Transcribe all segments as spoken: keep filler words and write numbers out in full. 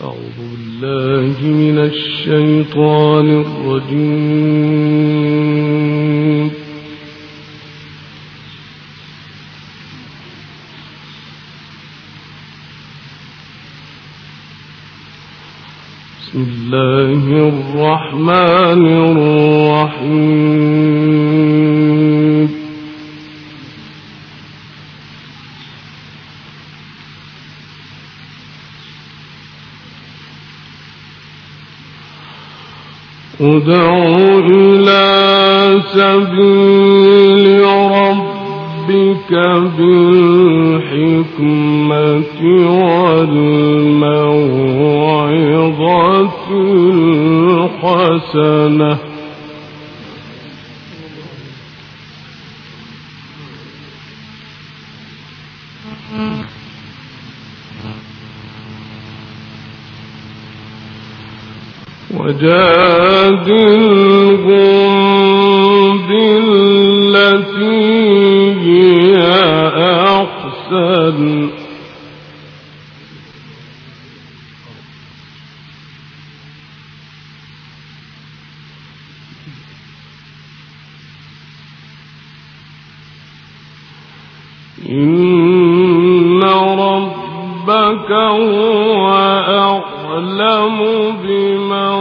أعوذ بالله من الشيطان الرجيم. بسم الله الرحمن الرحيم. ادع إلى سبيل ربك بالحكمة والموعظة الحسنة وجادلهم بالتي هي أحسن إن ربك هو أعلم بمن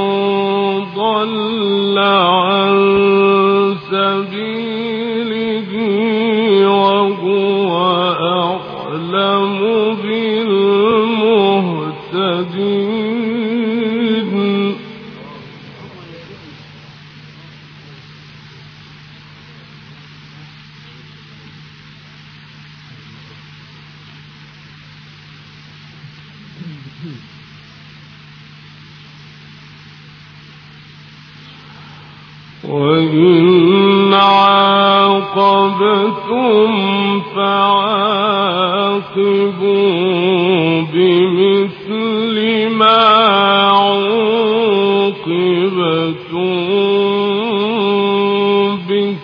ضل عن سبيله وهو أعلم بالمهتدين. وإن عاقبتم فعاقبوا بمثل ما عوقبتم به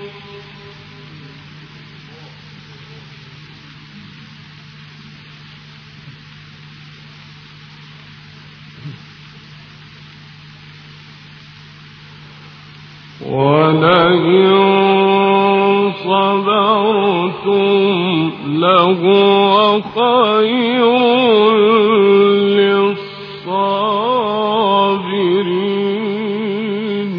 ولئن صبرتم لهو خير للصابرين.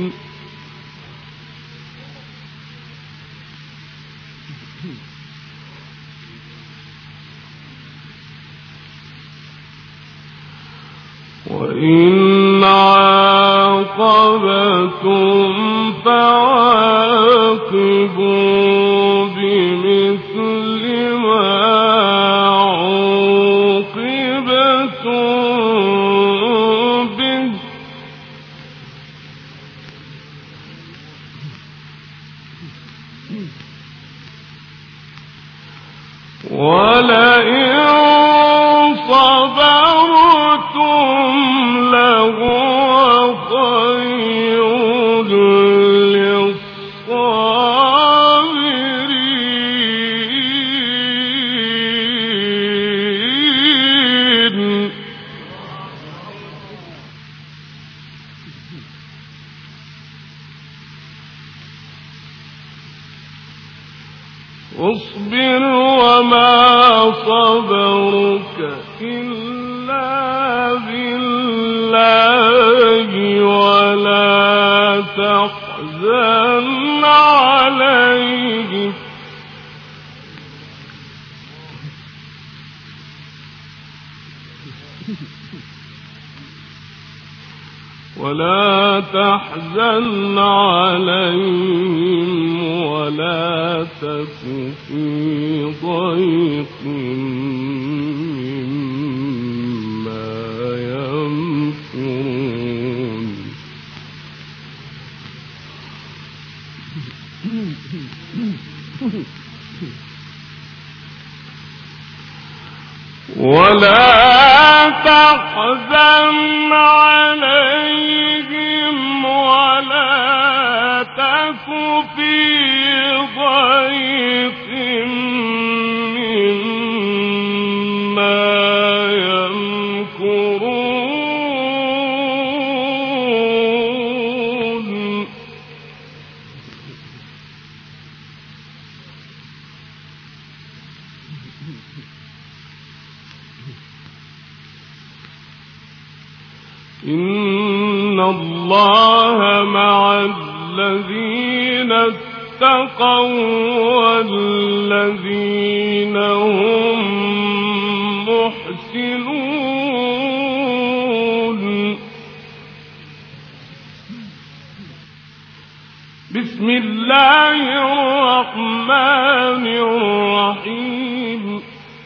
وإن عاقبتم فعاقبوا بمثل ما عوقبتم به ولئن صبرتم لهو خير للصابرين. اصبر وما صبرك إلا بالله ولا تحزن عليهم ولا تحزن عليهم ولا تك في ضيق مما يمكرون. ولا تحزن عليهم ولا تك في ضيق مما يمكرون. إن الله مع الذين اتقوا والذين هم محسنون. بسم الله الرحمن الرحيم.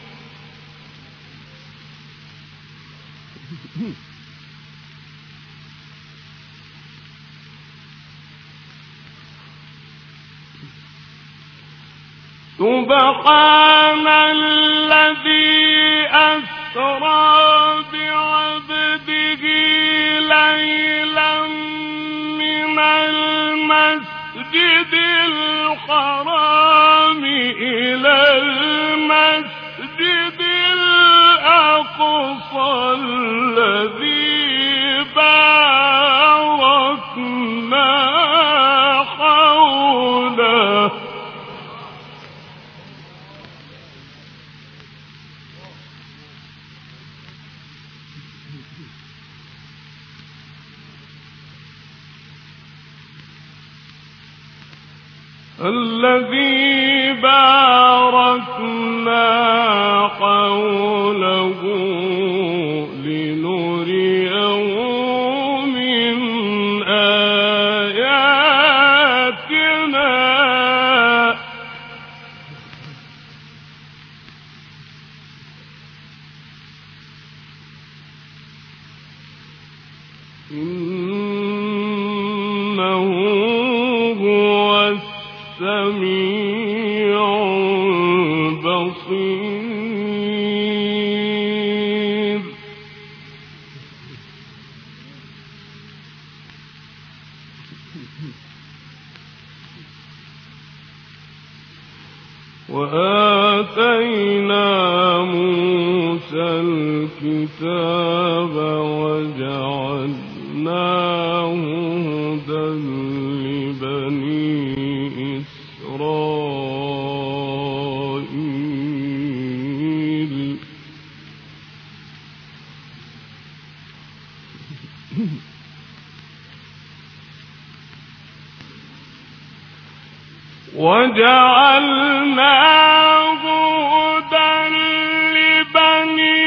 سبحان الذي أسرى بعبده ليلا من المسجد الحرام إلى المسجد الأقصى الذي باركنا حوله الذي باركنا حوله لنريه من آياتنا إنه هو السميع البصير. وآتينا موسى الكتاب وجعلناه هدى لبني إسرائيل. وجعلناه هدى لبني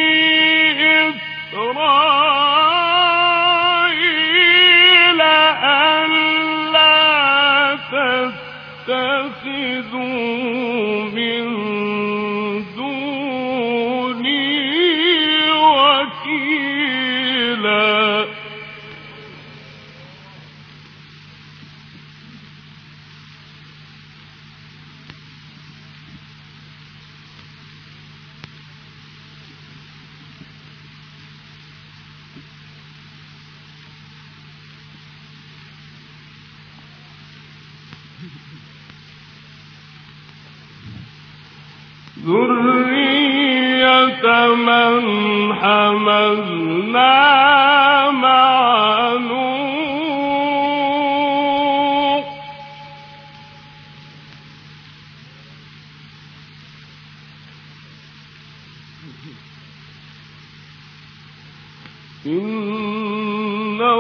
إسرائيل ألا تتخذوا من دوني وكيلا. ذرية من حملنا مع نوح إنه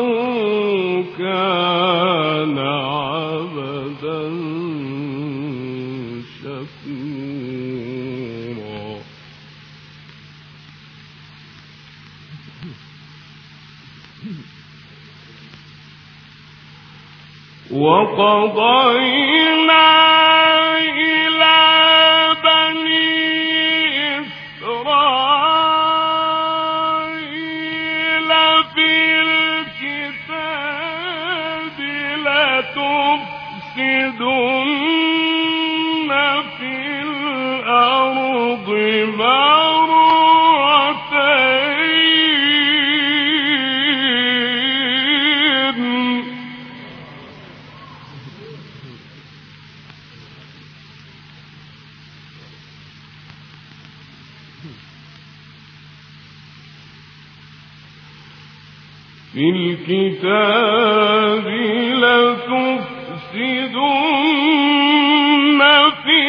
كان عبدا شكورا. وقضينا إلى بني إسرائيل في الكتاب لتفسدن في الأرض مرتين في الكتاب لتفسدن في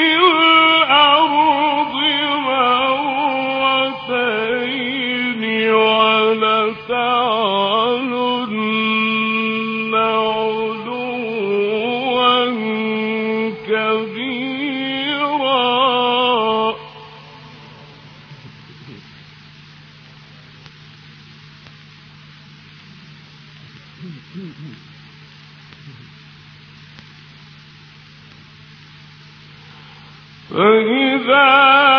الأرض مرتين ولا لتعلن علوا كبيرا فإذا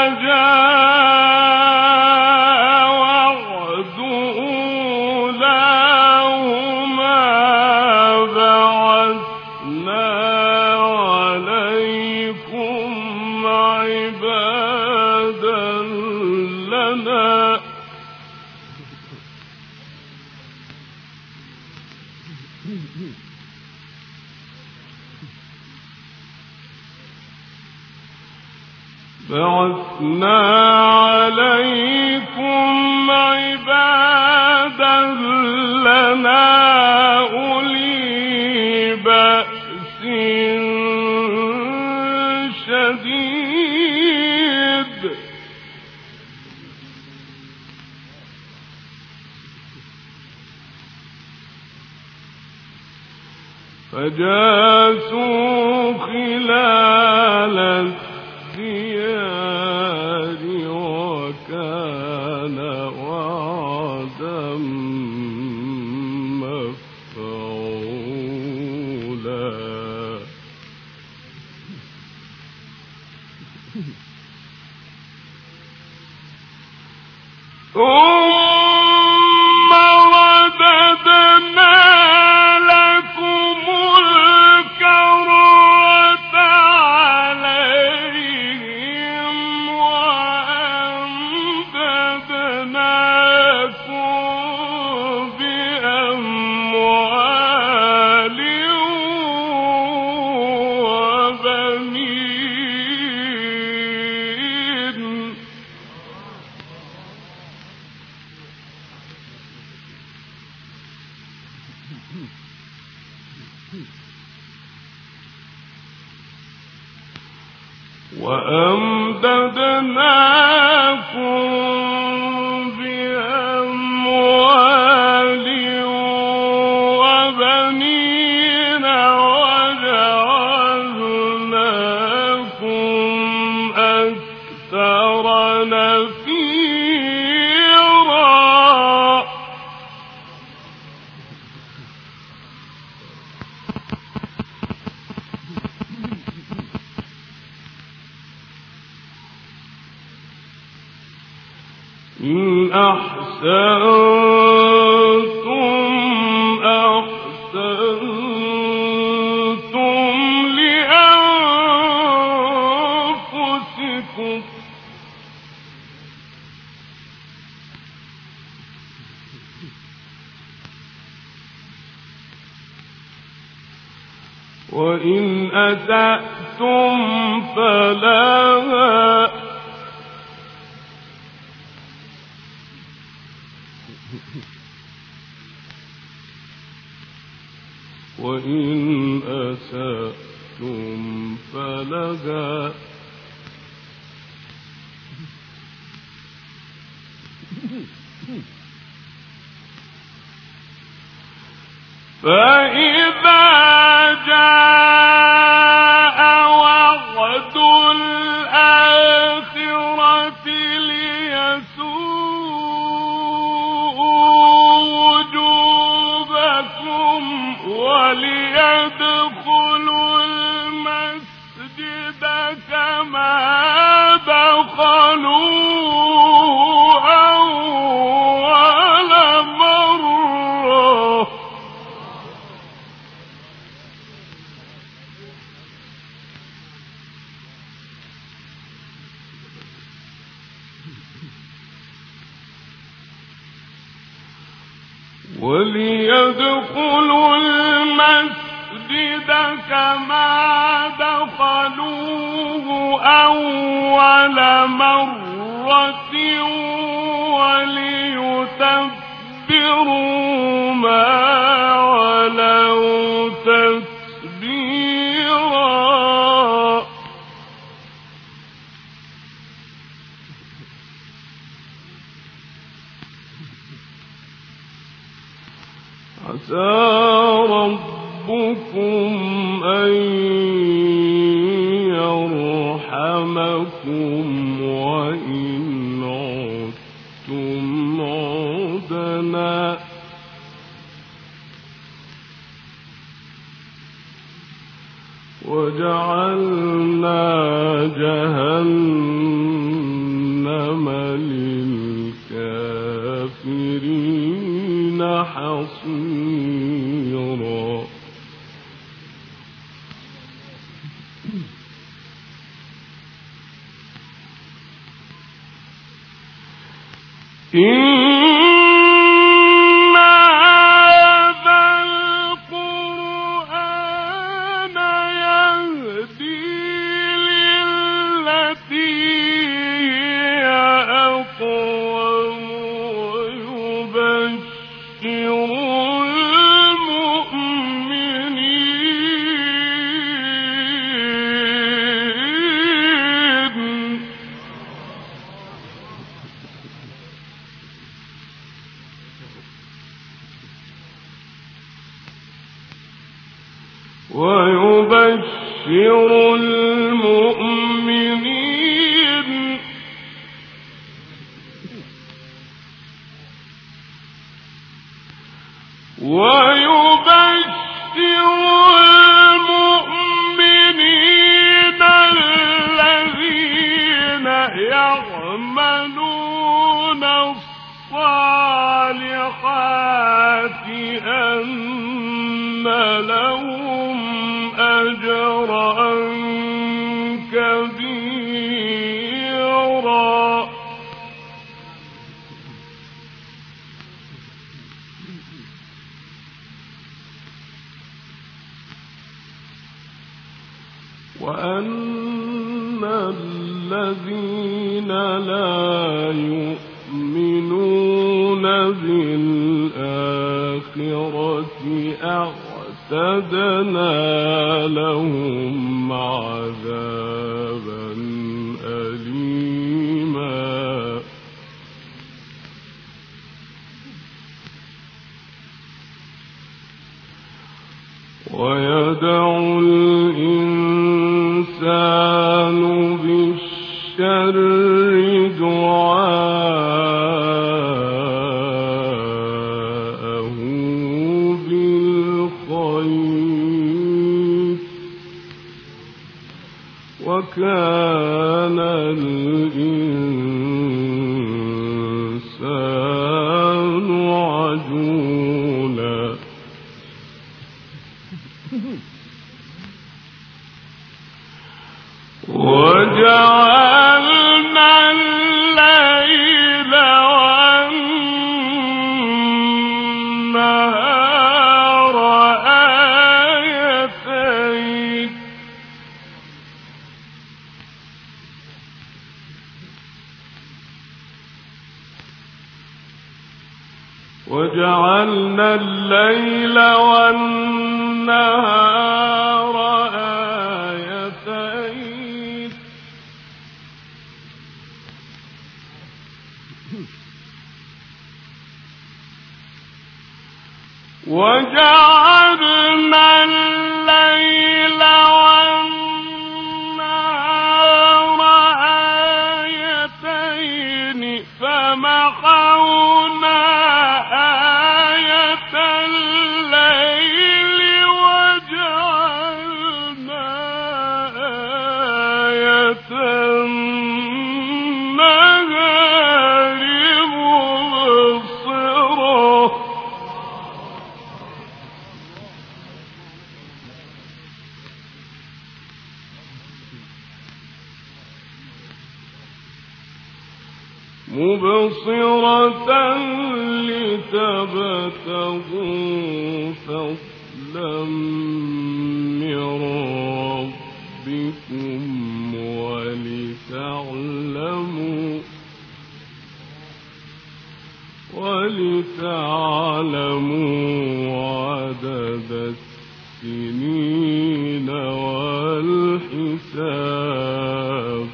جاء وعد أولاهما بعثنا عليكم عبادا لنا بعثنا عليكم عبادا لنا أولي بأس شديد فجاسوا خلال الديار وكان وعدا مفعولا ثم رددنا لكم الكرة عليهم وأمددناكم بأموال وبنين وأمددناكم بأموال وبنين وجعلناكم أكثر نفيرا إن أحسنتم أحسنتم لأنفسكم وإن أسأتم فلها وإن أسأتم فلها فإذا جاء وعد الآخرة ليسوءوا وجوهكم وليدخلوا المسجد كما دخلوه أول مرة وليدخلوا المسجد كما دخلوه أول مرة وليتبروا ما علوا تتبيرا عسى ربكم أن يرحمكم وإن عدتم عدنا وجعلنا جهنم للكافرين حصيرا. ويبشر المؤمنين ويبشر المؤمنين الذين يعملون الصالحات أن لهم أجرا كبيرا. وأن الذين لا يؤمنون بالآخرة أعتدنا لهم عذابا أليما. ويدعو الإنسان بالشر دعاءه بالخير وكان الإنسان عجولا. وجعلنا الليل والنهار آيتين وجعلنا الليل والنهار آيتين وجعلنا الليل والنهار آيتين فمحونا آية الليل وجعلنا آية النهار مبصرة. مبصرة لتبتغوا فضلا من ربكم ولتعلموا ولتعلموا عدد السنين والحساب.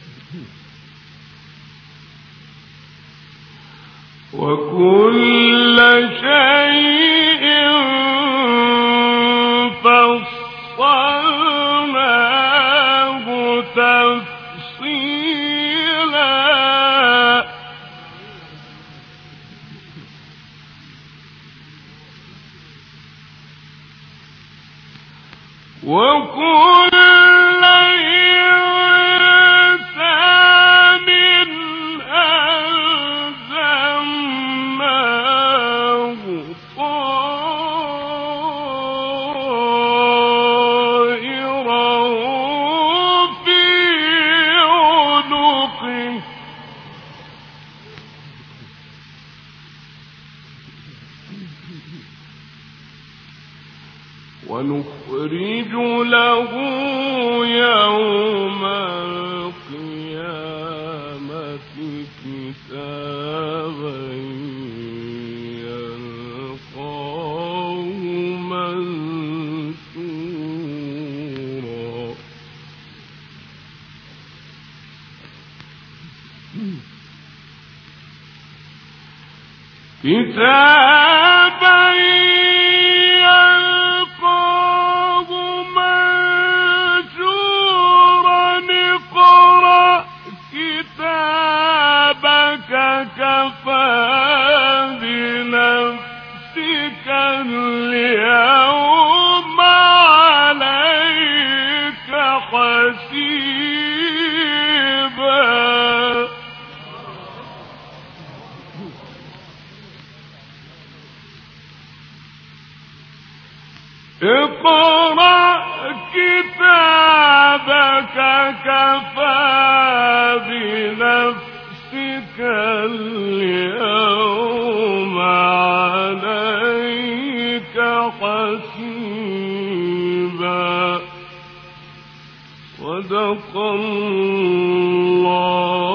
وكل شيء فصلناه تفصيلا وكل إنسان ألزمناه طائره في عنقه ونخرج له يوم القيامة كتابا يلقاه منشورا كتابا يلقاه منشورا اقرأ كتابك كفى بنفسك اليوم عليك حسيبا اقرأ كتابك كفى بنفسك اليوم عليك حسيبا صدق الله